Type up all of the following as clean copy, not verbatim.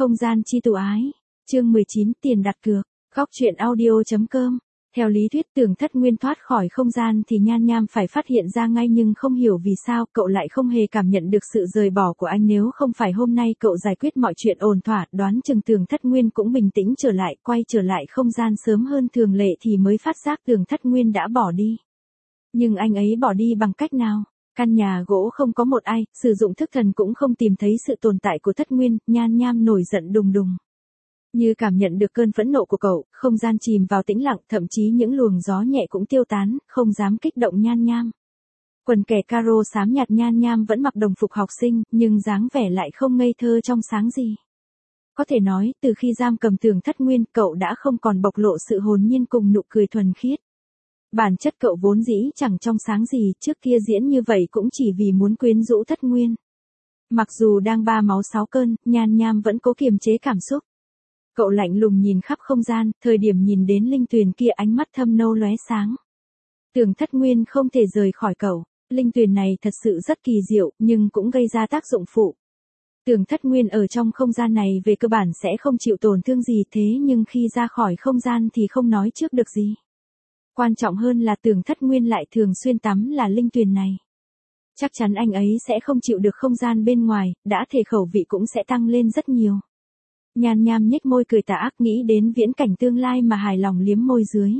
Không gian chi tù ái. Chương 19 tiền đặt cược. Góc truyện audio.com. Theo lý thuyết Tưởng Thất Nguyên thoát khỏi không gian thì Nhan Nham phải phát hiện ra ngay, nhưng không hiểu vì sao cậu lại không hề cảm nhận được sự rời bỏ của anh. Nếu không phải hôm nay cậu giải quyết mọi chuyện ổn thỏa, đoán chừng Tưởng Thất Nguyên cũng bình tĩnh trở lại, quay trở lại không gian sớm hơn thường lệ thì mới phát giác Tưởng Thất Nguyên đã bỏ đi. Nhưng anh ấy bỏ đi bằng cách nào? Căn nhà gỗ không có một ai, sử dụng thức thần cũng không tìm thấy sự tồn tại của Thất Nguyên. Nhan Nham nổi giận đùng đùng. Như cảm nhận được cơn phẫn nộ của cậu, không gian chìm vào tĩnh lặng, thậm chí những luồng gió nhẹ cũng tiêu tán, không dám kích động Nhan Nham. Quần kẻ caro xám nhạt Nhan Nham vẫn mặc đồng phục học sinh, nhưng dáng vẻ lại không ngây thơ trong sáng gì. Có thể nói, từ khi giam cầm Tưởng Thất Nguyên, cậu đã không còn bộc lộ sự hồn nhiên cùng nụ cười thuần khiết. Bản chất cậu vốn dĩ chẳng trong sáng gì, trước kia diễn như vậy cũng chỉ vì muốn quyến rũ Thất Nguyên. Mặc dù đang ba máu sáu cơn, Nhan Nham vẫn cố kiềm chế cảm xúc. Cậu lạnh lùng nhìn khắp không gian, thời điểm nhìn đến linh tuyền kia ánh mắt thâm nâu lóe sáng. Tưởng Thất Nguyên không thể rời khỏi cậu, linh tuyền này thật sự rất kỳ diệu, nhưng cũng gây ra tác dụng phụ. Tưởng Thất Nguyên ở trong không gian này về cơ bản sẽ không chịu tổn thương gì, thế nhưng khi ra khỏi không gian thì không nói trước được gì. Quan trọng hơn là Tưởng Thất Nguyên lại thường xuyên tắm là linh tuyền này. Chắc chắn anh ấy sẽ không chịu được không gian bên ngoài, đã thể khẩu vị cũng sẽ tăng lên rất nhiều. Nhan Nham nhếch môi cười tà ác, nghĩ đến viễn cảnh tương lai mà hài lòng liếm môi dưới.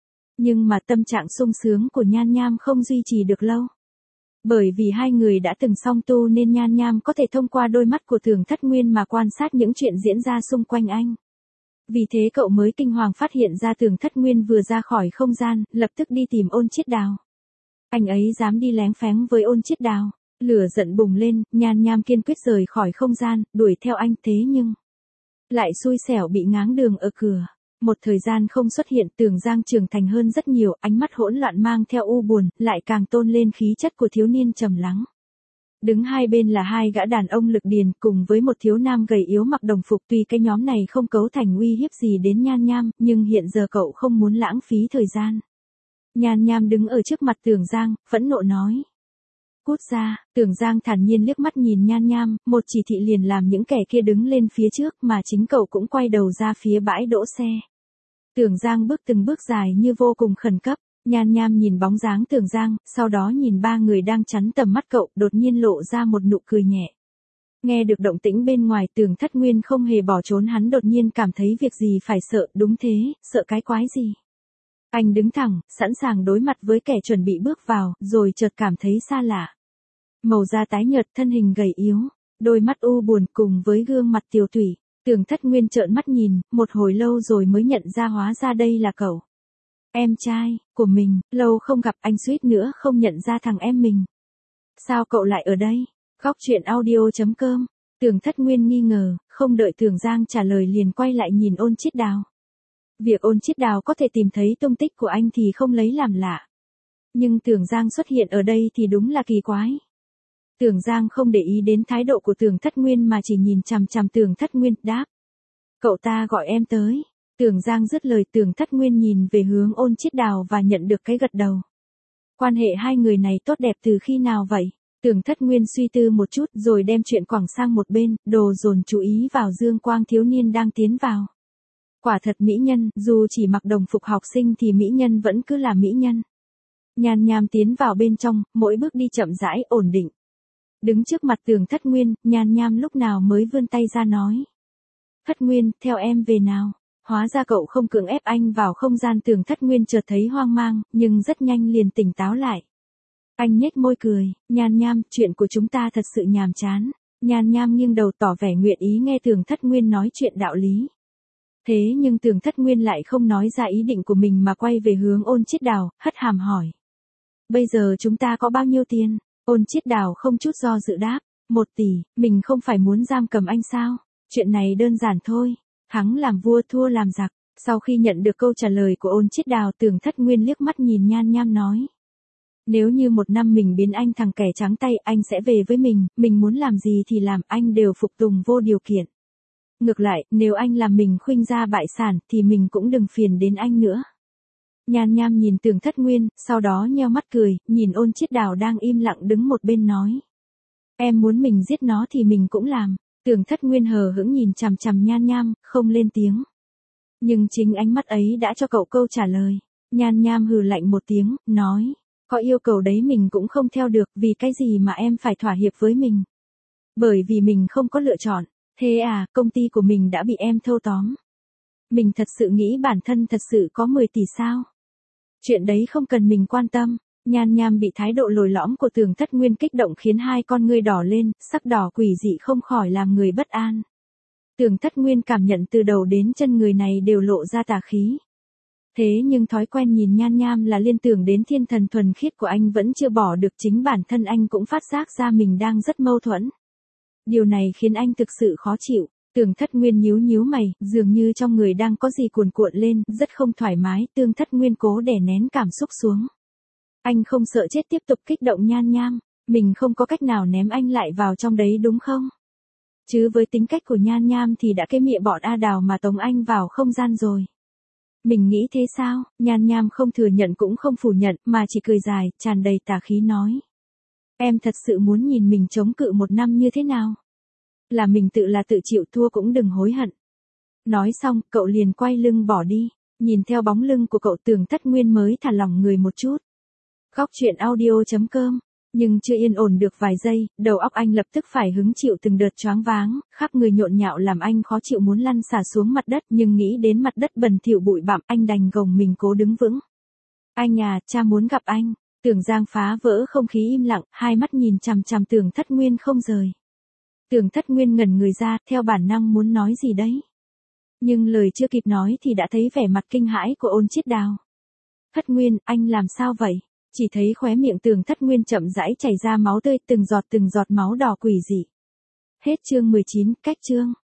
Nhưng mà tâm trạng sung sướng của Nhan Nham không duy trì được lâu. Bởi vì hai người đã từng song tu nên Nhan Nham có thể thông qua đôi mắt của Tưởng Thất Nguyên mà quan sát những chuyện diễn ra xung quanh anh. Vì thế cậu mới kinh hoàng phát hiện ra Tưởng Thất Nguyên vừa ra khỏi không gian, lập tức đi tìm Ôn Chiết Đào. Anh ấy dám đi léng phéng với Ôn Chiết Đào. Lửa giận bùng lên, Nhan Nham kiên quyết rời khỏi không gian, đuổi theo anh, thế nhưng lại xui xẻo bị ngáng đường ở cửa. Một thời gian không xuất hiện, Tưởng Giang trưởng thành hơn rất nhiều, ánh mắt hỗn loạn mang theo u buồn, lại càng tôn lên khí chất của thiếu niên trầm lắng. Đứng hai bên là hai gã đàn ông lực điền cùng với một thiếu nam gầy yếu mặc đồng phục. Tuy cái nhóm này không cấu thành uy hiếp gì đến Nhan Nham, nhưng hiện giờ cậu không muốn lãng phí thời gian. Nhan Nham đứng ở trước mặt Tưởng Giang, phẫn nộ nói. Cút ra. Tưởng Giang thản nhiên liếc mắt nhìn Nhan Nham, một chỉ thị liền làm những kẻ kia đứng lên phía trước, mà chính cậu cũng quay đầu ra phía bãi đỗ xe. Tưởng Giang bước từng bước dài như vô cùng khẩn cấp. Nhan Nham nhìn bóng dáng Tưởng Giang, sau đó nhìn ba người đang chắn tầm mắt cậu, đột nhiên lộ ra một nụ cười nhẹ. Nghe được động tĩnh bên ngoài, Tưởng Thất Nguyên không hề bỏ trốn, hắn đột nhiên cảm thấy việc gì phải sợ. Đúng thế, sợ cái quái gì. Anh đứng thẳng, sẵn sàng đối mặt với kẻ chuẩn bị bước vào, rồi chợt cảm thấy xa lạ. Màu da tái nhợt, thân hình gầy yếu, đôi mắt u buồn cùng với gương mặt tiều tụy. Tưởng Thất Nguyên trợn mắt nhìn, một hồi lâu rồi mới nhận ra hóa ra đây là cậu. Em trai của mình, lâu không gặp, anh suýt nữa không nhận ra thằng em mình. Sao cậu lại ở đây? Góc truyện audio.com. Tưởng Thất Nguyên nghi ngờ, không đợi Tưởng Giang trả lời liền quay lại nhìn Ôn Chiết Đào. Việc Ôn Chiết Đào có thể tìm thấy tung tích của anh thì không lấy làm lạ. Nhưng Tưởng Giang xuất hiện ở đây thì đúng là kỳ quái. Tưởng Giang không để ý đến thái độ của Tưởng Thất Nguyên mà chỉ nhìn chằm chằm Tưởng Thất Nguyên, đáp. Cậu ta gọi em tới. Tưởng Giang dứt lời, Tưởng Thất Nguyên nhìn về hướng Ôn Chiết Đào và nhận được cái gật đầu. Quan hệ hai người này tốt đẹp từ khi nào vậy? Tưởng Thất Nguyên suy tư một chút rồi đem chuyện quẳng sang một bên, đồ dồn chú ý vào dương quang thiếu niên đang tiến vào. Quả thật mỹ nhân, dù chỉ mặc đồng phục học sinh thì mỹ nhân vẫn cứ là mỹ nhân. Nhan Nham tiến vào bên trong, mỗi bước đi chậm rãi, ổn định. Đứng trước mặt Tưởng Thất Nguyên, Nhan Nham lúc nào mới vươn tay ra nói. Thất Nguyên, theo em về nào. Hóa ra cậu không cưỡng ép anh vào không gian. Tưởng Thất Nguyên chợt thấy hoang mang, nhưng rất nhanh liền tỉnh táo lại. Anh nhếch môi cười, Nhan Nham, chuyện của chúng ta thật sự nhàm chán. Nhan Nham nghiêng đầu tỏ vẻ nguyện ý nghe Tưởng Thất Nguyên nói chuyện đạo lý. Thế nhưng Tưởng Thất Nguyên lại không nói ra ý định của mình mà quay về hướng Ôn Chiết Đào, hất hàm hỏi. Bây giờ chúng ta có bao nhiêu tiền? Ôn Chiết Đào không chút do dự đáp. 1 tỷ, mình không phải muốn giam cầm anh sao? Chuyện này đơn giản thôi. Thắng làm vua, thua làm giặc. Sau khi nhận được câu trả lời của Ôn Chiết Đào, Tưởng Thất Nguyên liếc mắt nhìn Nhan Nham nói. Nếu như 1 năm mình biến anh thằng kẻ trắng tay, anh sẽ về với mình muốn làm gì thì làm, anh đều phục tùng vô điều kiện. Ngược lại, nếu anh làm mình khuynh gia bại sản thì mình cũng đừng phiền đến anh nữa. Nhan Nham nhìn Tưởng Thất Nguyên, sau đó nheo mắt cười, nhìn Ôn Chiết Đào đang im lặng đứng một bên nói. Em muốn mình giết nó thì mình cũng làm. Tưởng Thất Nguyên hờ hững nhìn chằm chằm Nhan Nham, không lên tiếng. Nhưng chính ánh mắt ấy đã cho cậu câu trả lời. Nhan Nham hừ lạnh một tiếng, nói. Có yêu cầu đấy mình cũng không theo được, vì cái gì mà em phải thỏa hiệp với mình? Bởi vì mình không có lựa chọn. Thế à, công ty của mình đã bị em thâu tóm. Mình thật sự nghĩ bản thân thật sự có 10 tỷ sao? Chuyện đấy không cần mình quan tâm. Nhan Nham bị thái độ lồi lõm của Tưởng Thất Nguyên kích động khiến hai con ngươi đỏ lên, sắc đỏ quỷ dị không khỏi làm người bất an. Tưởng Thất Nguyên cảm nhận từ đầu đến chân người này đều lộ ra tà khí. Thế nhưng thói quen nhìn Nhan Nham là liên tưởng đến thiên thần thuần khiết của anh vẫn chưa bỏ được, chính bản thân anh cũng phát giác ra mình đang rất mâu thuẫn. Điều này khiến anh thực sự khó chịu. Tưởng Thất Nguyên nhíu nhíu mày, dường như trong người đang có gì cuồn cuộn lên, rất không thoải mái. Tưởng Thất Nguyên cố đè nén cảm xúc xuống. Anh không sợ chết tiếp tục kích động Nhan Nham. Mình không có cách nào ném anh lại vào trong đấy đúng không? Chứ với tính cách của Nhan Nham thì đã cái miệng bọn A Đào mà tống anh vào không gian rồi. Mình nghĩ thế sao? Nhan Nham không thừa nhận cũng không phủ nhận, mà chỉ cười dài, tràn đầy tà khí nói. Em thật sự muốn nhìn mình chống cự 1 năm như thế nào? Là mình tự chịu thua cũng đừng hối hận. Nói xong, cậu liền quay lưng bỏ đi. Nhìn theo bóng lưng của cậu, Tưởng Thất Nguyên mới thả lỏng người một chút. Góc truyện audio.com. Nhưng chưa yên ổn được vài giây, đầu óc anh lập tức phải hứng chịu từng đợt choáng váng, khắp người nhộn nhạo làm anh khó chịu muốn lăn xả xuống mặt đất, nhưng nghĩ đến mặt đất bẩn thỉu bụi bặm, anh đành gồng mình cố đứng vững. Anh à, cha muốn gặp anh. Tưởng Giang phá vỡ không khí im lặng, hai mắt nhìn chằm chằm Tưởng Thất Nguyên không rời. Tưởng Thất Nguyên ngẩn người ra, theo bản năng muốn nói gì đấy. Nhưng lời chưa kịp nói thì đã thấy vẻ mặt kinh hãi của Ôn Chiết Đào. Thất Nguyên, anh làm sao vậy? Chỉ thấy khóe miệng Tưởng Thất Nguyên chậm rãi chảy ra máu tươi, từng giọt máu đỏ quỷ dị. Hết chương 19, cách chương.